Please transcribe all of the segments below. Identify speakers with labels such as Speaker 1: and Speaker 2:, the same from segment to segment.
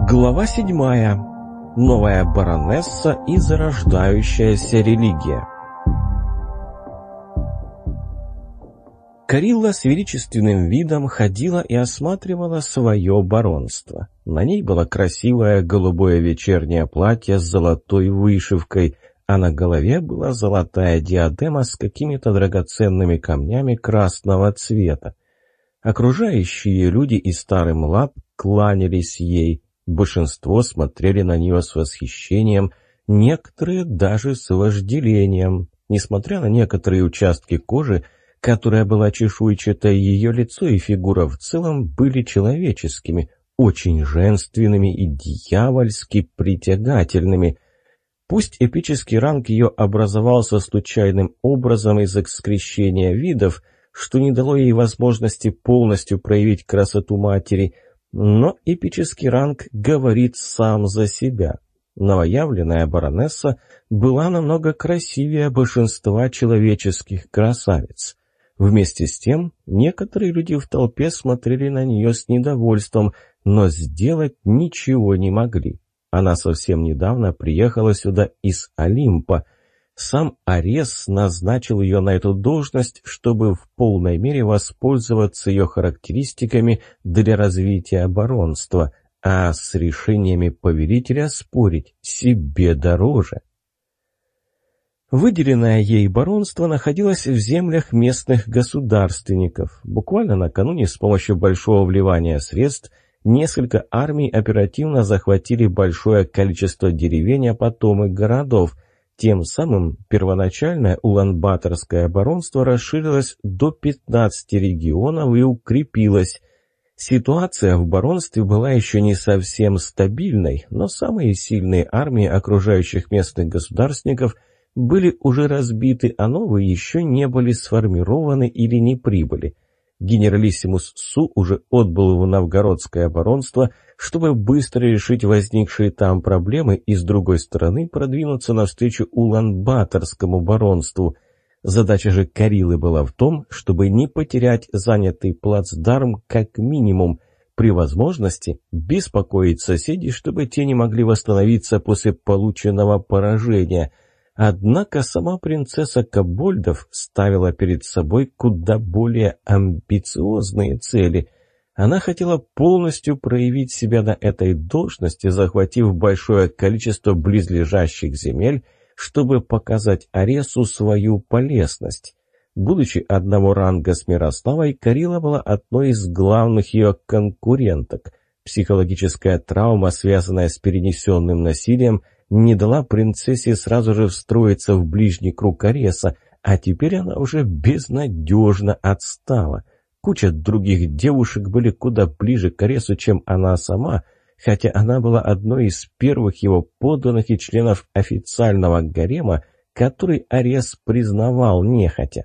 Speaker 1: Глава 7. Новая баронесса и зарождающаяся религия. Карилла с величественным видом ходила и осматривала свое баронство. На ней было красивое голубое вечернее платье с золотой вышивкой, а на голове была золотая диадема с какими-то драгоценными камнями красного цвета. Окружающие люди и старый млад кланялись ей. Большинство смотрели на нее с восхищением, некоторые даже с вожделением. Несмотря на некоторые участки кожи, которая была чешуйчатой, ее лицо и фигура в целом были человеческими, очень женственными и дьявольски притягательными. Пусть эпический ранг ее образовался случайным образом из-за скрещения видов, что не дало ей возможности полностью проявить красоту матери, но эпический ранг говорит сам за себя. Новоявленная баронесса была намного красивее большинства человеческих красавиц. Вместе с тем, некоторые люди в толпе смотрели на нее с недовольством, но сделать ничего не могли. Она совсем недавно приехала сюда из Олимпа. Сам Арес назначил ее на эту должность, чтобы в полной мере воспользоваться ее характеристиками для развития баронства, а с решениями повелителя спорить себе дороже. Выделенное ей баронство находилось в землях местных государственников. Буквально накануне с помощью большого вливания средств несколько армий оперативно захватили большое количество деревень, а потом и городов. Тем самым первоначальное Улан-Баторское баронство расширилось до 15 регионов и укрепилось. Ситуация в баронстве была еще не совсем стабильной, но самые сильные армии окружающих местных государственников были уже разбиты, а новые еще не были сформированы или не прибыли. Генералиссимус Су уже отбыл в новгородское баронство, чтобы быстро решить возникшие там проблемы и, с другой стороны, продвинуться навстречу Улан-Баторскому баронству. Задача же Кариллы была в том, чтобы не потерять занятый плацдарм как минимум, при возможности беспокоить соседей, чтобы те не могли восстановиться после полученного поражения. Однако сама принцесса Кобольдов ставила перед собой куда более амбициозные цели. Она хотела полностью проявить себя на этой должности, захватив большое количество близлежащих земель, чтобы показать Аресу свою полезность. Будучи одного ранга с Мирославой, Карилла была одной из главных ее конкуренток. Психологическая травма, связанная с перенесенным насилием, не дала принцессе сразу же встроиться в ближний круг Ареса, а теперь она уже безнадежно отстала. Куча других девушек были куда ближе к Аресу, чем она сама, хотя она была одной из первых его подданных и членов официального гарема, который Арес признавал нехотя.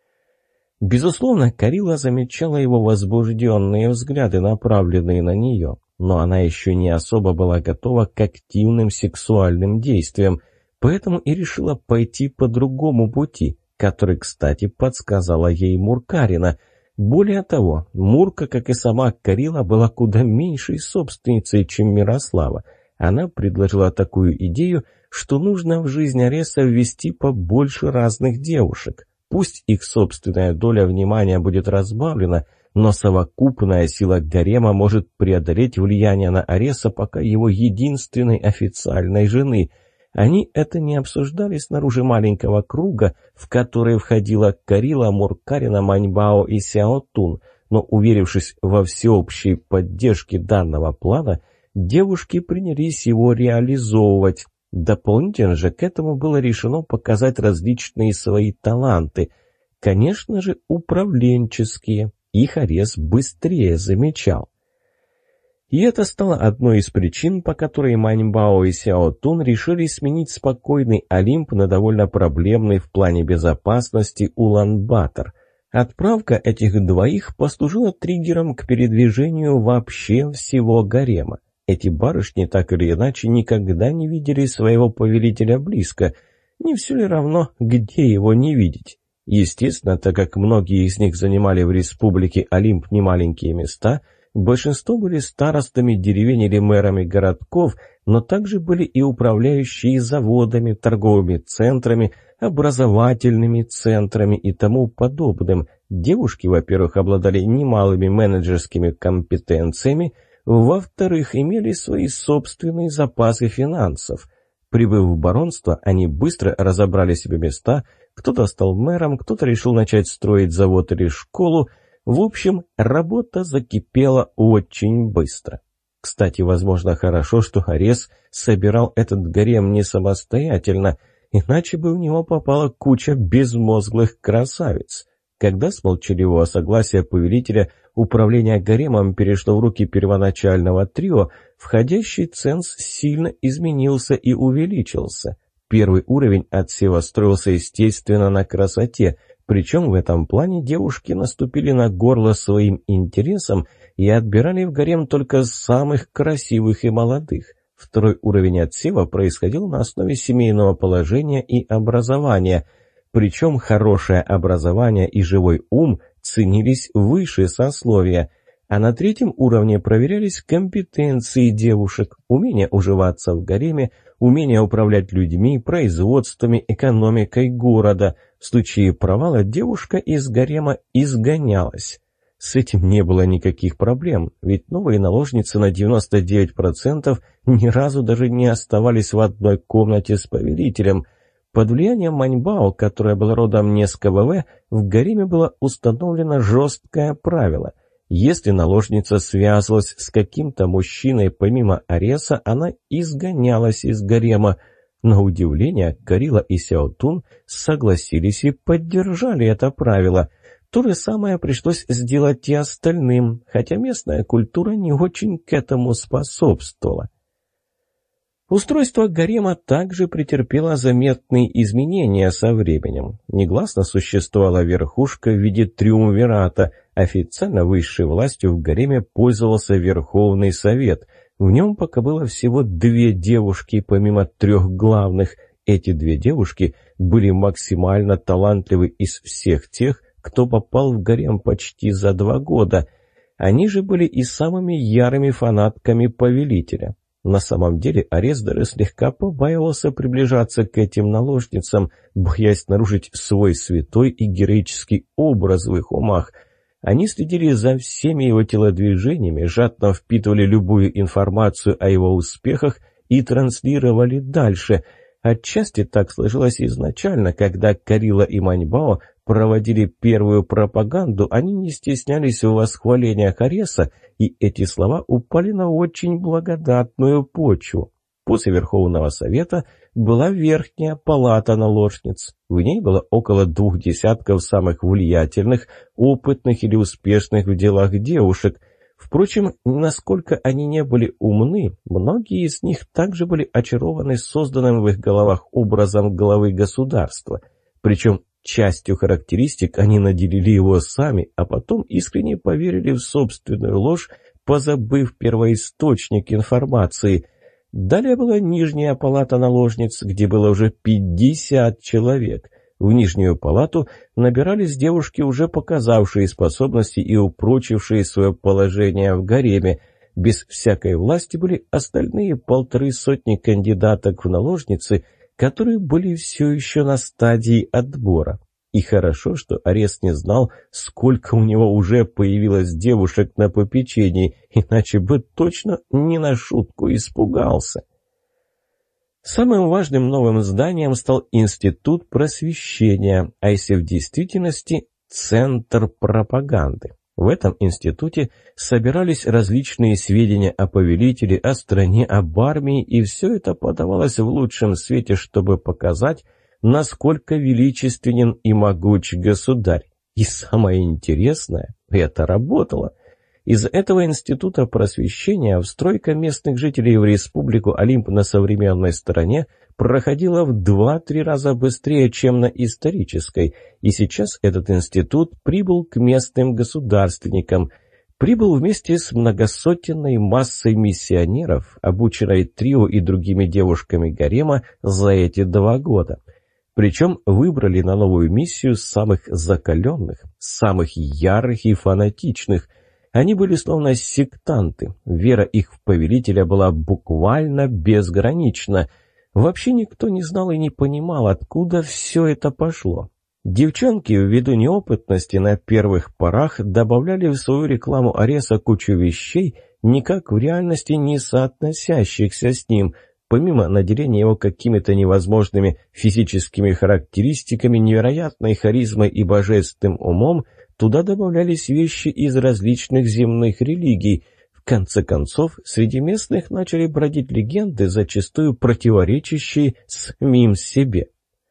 Speaker 1: Безусловно, Карилла замечала его возбужденные взгляды, направленные на нее, но она еще не особо была готова к активным сексуальным действиям, поэтому и решила пойти по другому пути, который, кстати, подсказала ей Муркарина. Более того, Мурка, как и сама Карилла, была куда меньшей собственницей, чем Мирослава. Она предложила такую идею, что нужно в жизнь Ареса ввести побольше разных девушек. Пусть их собственная доля внимания будет разбавлена, но совокупная сила гарема может преодолеть влияние на Ареса пока его единственной официальной жены. Они это не обсуждали снаружи маленького круга, в который входила Карилла, Муркарина, Маньбао и Сяотун, но, уверившись во всеобщей поддержке данного плана, девушки принялись его реализовывать. Дополнительно же к этому было решено показать различные свои таланты, конечно же, управленческие. Их Арес быстрее замечал. И это стало одной из причин, по которой Маньбао и Сяотун решили сменить спокойный Олимп на довольно проблемный в плане безопасности Улан-Батор. Отправка этих двоих послужила триггером к передвижению вообще всего гарема. Эти барышни так или иначе никогда не видели своего повелителя близко. Не все ли равно, где его не видеть? Естественно, так как многие из них занимали в республике Олимп немаленькие места, Большинство были старостами деревень или мэрами городков, но также были и управляющие заводами, торговыми центрами, образовательными центрами и тому подобным. Девушки, во-первых, обладали немалыми менеджерскими компетенциями, во-вторых, имели свои собственные запасы финансов. Прибыв в баронство, они быстро разобрали себе места, кто-то стал мэром, кто-то решил начать строить завод или школу. В общем, работа закипела очень быстро. Кстати, возможно, хорошо, что Арес собирал этот гарем не самостоятельно, иначе бы в него попала куча безмозглых красавиц. Когда с молчаливого согласия повелителя управление гаремом перешло в руки первоначального трио, входящий ценз сильно изменился и увеличился. Первый уровень отсева строился, естественно, на красоте, причем в этом плане девушки наступили на горло своим интересам и отбирали в гарем только самых красивых и молодых. Второй уровень отсева происходил на основе семейного положения и образования, причем хорошее образование и живой ум ценились выше сословия. А на третьем уровне проверялись компетенции девушек, умение уживаться в гареме, умение управлять людьми, производствами, экономикой города. В случае провала девушка из гарема изгонялась. С этим не было никаких проблем, ведь новые наложницы на 99% ни разу даже не оставались в одной комнате с повелителем. Под влиянием Маньбао, которая была родом не с КВВ, в гареме было установлено жесткое правило. Если наложница связывалась с каким-то мужчиной помимо Ареса, она изгонялась из гарема. На удивление, Карила и Сяотун согласились и поддержали это правило. То же самое пришлось сделать и остальным, хотя местная культура не очень к этому способствовала. Устройство гарема также претерпело заметные изменения со временем. Негласно существовала верхушка в виде триумвирата. Официально высшей властью в гареме пользовался Верховный Совет. В нем пока было всего 2 девушки, помимо 3 главных. Эти 2 девушки были максимально талантливы из всех тех, кто попал в гарем почти за 2 года. Они же были и самыми ярыми фанатками повелителя. На самом деле Арес даже слегка побаивался приближаться к этим наложницам, боясь нарушить свой святой и героический образ в их умах. Они следили за всеми его телодвижениями, жадно впитывали любую информацию о его успехах и транслировали дальше. Отчасти так сложилось изначально, когда Карила и Маньбао проводили первую пропаганду, они не стеснялись в восхвалениях Ареса, и эти слова упали на очень благодатную почву. После Верховного Совета была Верхняя Палата наложниц. В ней было около 2 десятков самых влиятельных, опытных или успешных в делах девушек. Впрочем, насколько они не были умны, многие из них также были очарованы созданным в их головах образом главы государства. Причем частью характеристик они наделили его сами, а потом искренне поверили в собственную ложь, позабыв первоисточник информации. Далее была Нижняя Палата наложниц, где было уже 50 человек. В Нижнюю Палату набирались девушки, уже показавшие способности и упрочившие свое положение в гареме. Без всякой власти были остальные 150 кандидаток в наложницы, которые были все еще на стадии отбора. И хорошо, что Арес не знал, сколько у него уже появилось девушек на попечении, иначе бы точно не на шутку испугался. Самым важным новым зданием стал Институт просвещения, а если в действительности Центр пропаганды. В этом институте собирались различные сведения о повелителе, о стране, об армии, и все это подавалось в лучшем свете, чтобы показать, насколько величественен и могуч государь. И самое интересное, это работало. Из этого института просвещения встройка местных жителей в республику Олимп на современной стороне проходила в 2-3 раза быстрее, чем на исторической, и сейчас этот институт прибыл к местным государственникам. Прибыл вместе с многосотенной массой миссионеров, обученной трио и другими девушками гарема за эти 2 года. Причем выбрали на новую миссию самых закаленных, самых ярых и фанатичных. Они были словно сектанты, вера их в повелителя была буквально безгранична. Вообще никто не знал и не понимал, откуда все это пошло. Девчонки, ввиду неопытности на первых порах, добавляли в свою рекламу Ареса кучу вещей, никак в реальности не соотносящихся с ним. Помимо наделения его какими-то невозможными физическими характеристиками, невероятной харизмой и божественным умом, туда добавлялись вещи из различных земных религий. В конце концов, среди местных начали бродить легенды, зачастую противоречащие самим себе.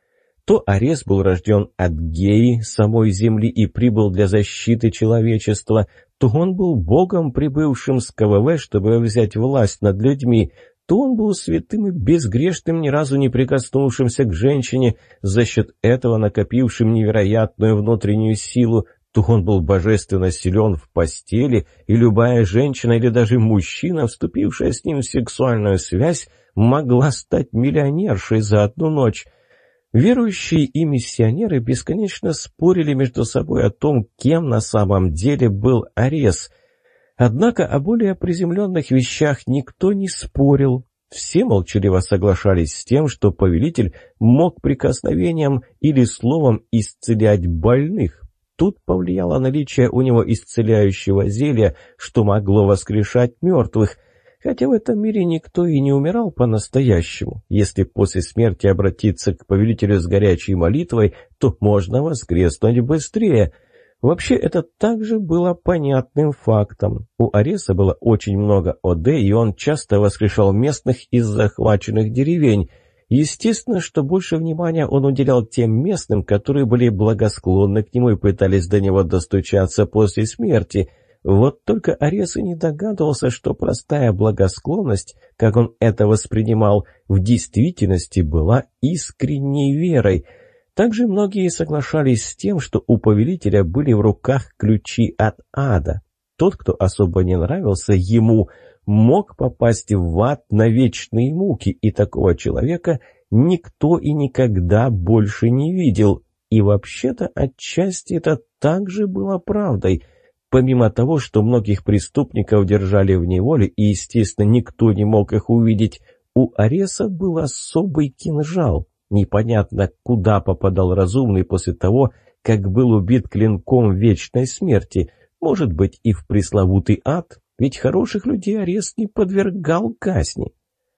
Speaker 1: То Арес был рожден от Геи, самой земли, и прибыл для защиты человечества, то он был богом, прибывшим с КВВ, чтобы взять власть над людьми, то он был святым и безгрешным, ни разу не прикоснувшимся к женщине, за счет этого накопившим невероятную внутреннюю силу, то он был божественно силен в постели, и любая женщина или даже мужчина, вступившая с ним в сексуальную связь, могла стать миллионершей за одну ночь. Верующие и миссионеры бесконечно спорили между собой о том, кем на самом деле был Арес. Однако о более приземленных вещах никто не спорил. Все молчаливо соглашались с тем, что повелитель мог прикосновением или словом исцелять больных. Тут повлияло наличие у него исцеляющего зелья, что могло воскрешать мертвых. Хотя в этом мире никто и не умирал по-настоящему. Если после смерти обратиться к повелителю с горячей молитвой, то можно воскреснуть быстрее. Вообще, это также было понятным фактом. У Ареса было очень много ОД, и он часто воскрешал местных из захваченных деревень. Естественно, что больше внимания он уделял тем местным, которые были благосклонны к нему и пытались до него достучаться после смерти. Вот только Арес и не догадывался, что простая благосклонность, как он это воспринимал, в действительности была искренней верой. Также многие соглашались с тем, что у повелителя были в руках ключи от ада. Тот, кто особо не нравился ему, мог попасть в ад на вечные муки, и такого человека никто и никогда больше не видел. И вообще-то отчасти это также было правдой. Помимо того, что многих преступников держали в неволе, и, естественно, никто не мог их увидеть, у Ареса был особый кинжал. Непонятно, куда попадал разумный после того, как был убит клинком вечной смерти. Может быть, и в пресловутый ад, ведь хороших людей Арес не подвергал казни.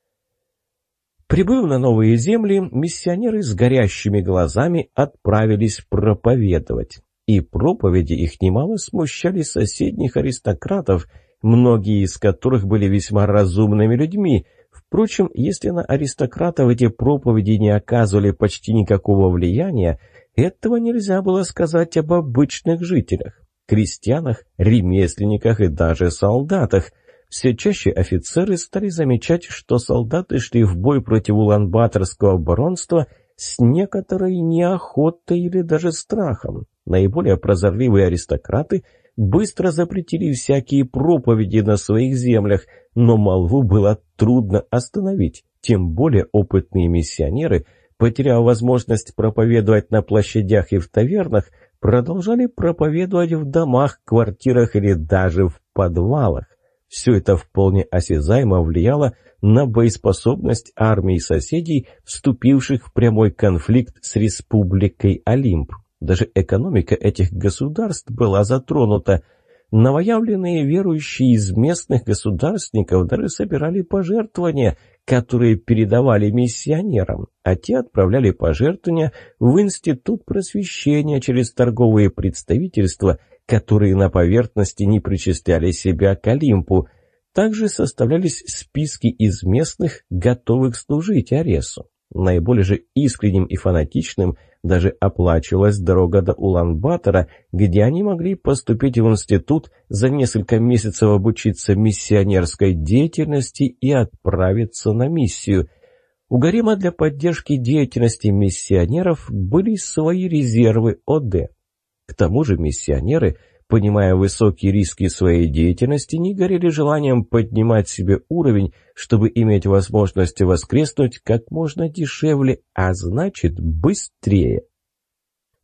Speaker 1: Прибыв на новые земли, миссионеры с горящими глазами отправились проповедовать. И проповеди их немало смущали соседних аристократов, многие из которых были весьма разумными людьми. Впрочем, если на аристократов эти проповеди не оказывали почти никакого влияния, этого нельзя было сказать об обычных жителях, крестьянах, ремесленниках и даже солдатах. Все чаще офицеры стали замечать, что солдаты шли в бой против улан-баторского баронства с некоторой неохотой или даже страхом. Наиболее прозорливые аристократы быстро запретили всякие проповеди на своих землях, но молву было трудно остановить. Тем более опытные миссионеры, потеряв возможность проповедовать на площадях и в тавернах, продолжали проповедовать в домах, квартирах или даже в подвалах. Все это вполне осязаемо влияло на боеспособность армии соседей, вступивших в прямой конфликт с республикой Олимп. Даже экономика этих государств была затронута. Новоявленные верующие из местных государственников даже собирали пожертвования, которые передавали миссионерам, а те отправляли пожертвования в Институт просвещения через торговые представительства, которые на поверхности не причисляли себя к Олимпу. Также составлялись списки из местных, готовых служить Аресу. Наиболее же искренним и фанатичным даже оплачивалась дорога до Улан-Батора, где они могли поступить в институт, за несколько месяцев обучиться миссионерской деятельности и отправиться на миссию. У гарема для поддержки деятельности миссионеров были свои резервы ОД. К тому же миссионеры, понимая высокие риски своей деятельности, не горели желанием поднимать себе уровень, чтобы иметь возможность воскреснуть как можно дешевле, а значит быстрее.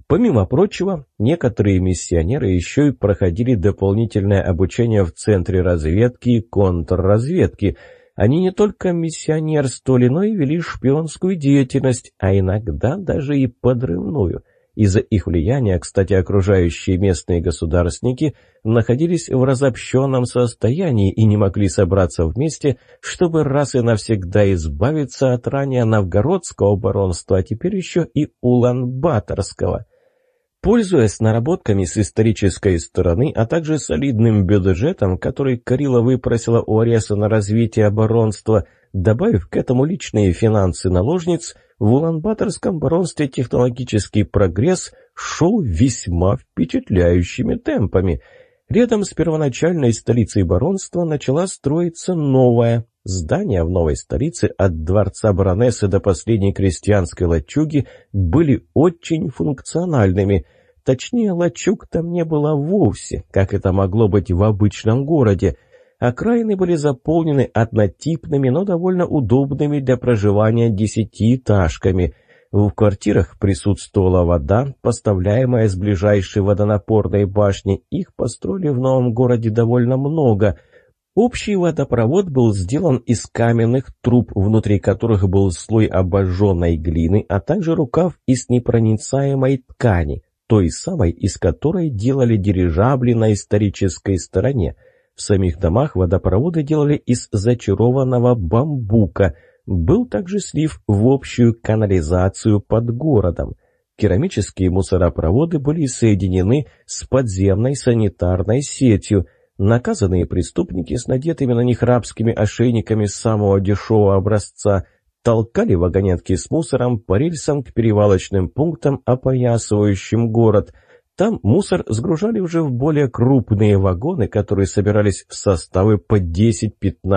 Speaker 1: Помимо прочего, некоторые миссионеры еще и проходили дополнительное обучение в Центре разведки и контрразведки. Они не только миссионерствовали, но и вели шпионскую деятельность, а иногда даже и подрывную. Из-за их влияния, кстати, окружающие местные государственники находились в разобщенном состоянии и не могли собраться вместе, чтобы раз и навсегда избавиться от ранее новгородского баронства, а теперь еще и улан-баторского. Пользуясь наработками с исторической стороны, а также солидным бюджетом, который Карила выпросила у Ареса на развитие баронства, добавив к этому личные финансы наложниц, в Улан-Баторском баронстве технологический прогресс шел весьма впечатляющими темпами. Рядом с первоначальной столицей баронства начала строиться новая. Здания в новой столице от дворца баронессы до последней крестьянской лачуги были очень функциональными. Точнее, лачуг там не было вовсе, как это могло быть в обычном городе. Окраины были заполнены однотипными, но довольно удобными для проживания десятиэтажками. В квартирах присутствовала вода, поставляемая с ближайшей водонапорной башни. Их построили в новом городе довольно много. Общий водопровод был сделан из каменных труб, внутри которых был слой обожженной глины, а также рукав из непроницаемой ткани, той самой, из которой делали дирижабли на исторической стороне. В самих домах водопроводы делали из зачарованного бамбука. Был также слив в общую канализацию под городом. Керамические мусоропроводы были соединены с подземной санитарной сетью. Наказанные преступники с надетыми на них рабскими ошейниками самого дешевого образца толкали вагонетки с мусором по рельсам к перевалочным пунктам, опоясывающим город. Там мусор сгружали уже в более крупные вагоны, которые собирались в составы по 10-15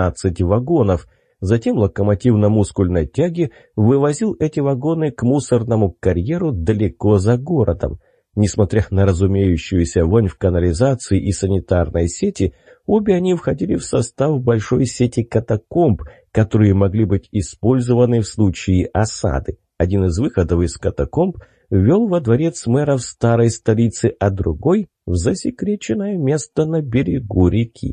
Speaker 1: вагонов. Затем локомотив на мускульной тяге вывозил эти вагоны к мусорному карьеру далеко за городом. Несмотря на разумеющуюся вонь в канализации и санитарной сети, обе они входили в состав большой сети катакомб, которые могли быть использованы в случае осады. Один из выходов из катакомб вел во дворец мэра в старой столице, а другой — в засекреченное место на берегу реки.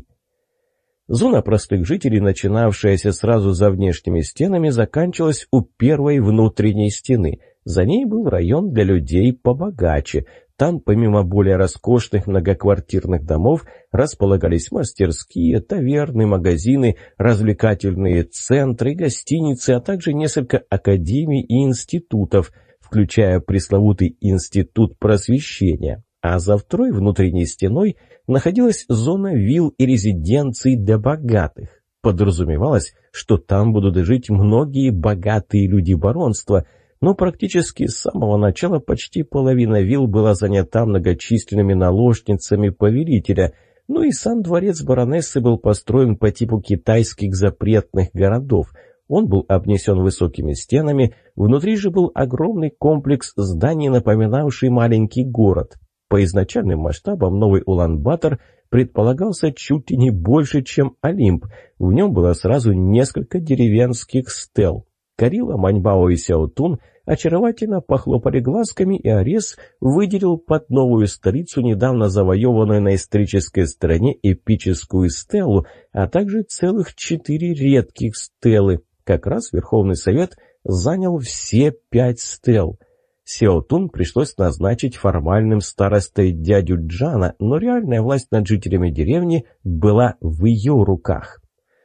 Speaker 1: Зона простых жителей, начинавшаяся сразу за внешними стенами, заканчивалась у первой внутренней стены. За ней был район для людей побогаче. Там, помимо более роскошных многоквартирных домов, располагались мастерские, таверны, магазины, развлекательные центры, гостиницы, а также несколько академий и институтов, включая пресловутый Институт просвещения. А за второй внутренней стеной находилась зона вилл и резиденций для богатых. Подразумевалось, что там будут жить многие богатые люди баронства, но практически с самого начала почти половина вилл была занята многочисленными наложницами повелителя, ну и сам дворец баронессы был построен по типу китайских запретных городов. Он был обнесен высокими стенами, внутри же был огромный комплекс зданий, напоминавший маленький город. По изначальным масштабам новый Улан-Батор предполагался чуть ли не больше, чем Олимп. В нем было сразу несколько деревенских стел. Карила, Маньбао и Сяотун очаровательно похлопали глазками, и Арес выделил под новую столицу недавно завоеванную на исторической стороне эпическую стелу, а также целых 4 редких стелы. Как раз Верховный Совет занял все 5 стел. Сяотун пришлось назначить формальным старостой дядю Джана, но реальная власть над жителями деревни была в ее руках.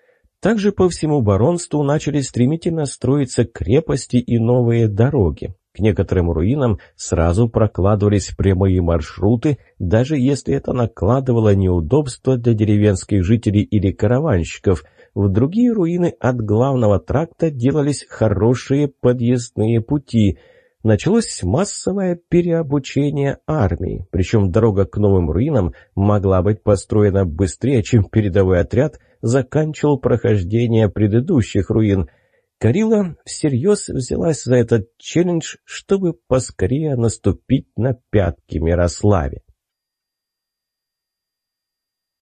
Speaker 1: Также по всему баронству начали стремительно строиться крепости и новые дороги. К некоторым руинам сразу прокладывались прямые маршруты, даже если это накладывало неудобства для деревенских жителей или караванщиков. В другие руины от главного тракта делались хорошие подъездные пути. Началось массовое переобучение армии, причем дорога к новым руинам могла быть построена быстрее, чем передовой отряд заканчивал прохождение предыдущих руин. Карила всерьез взялась за этот челлендж, чтобы поскорее наступить на пятки Мирославе.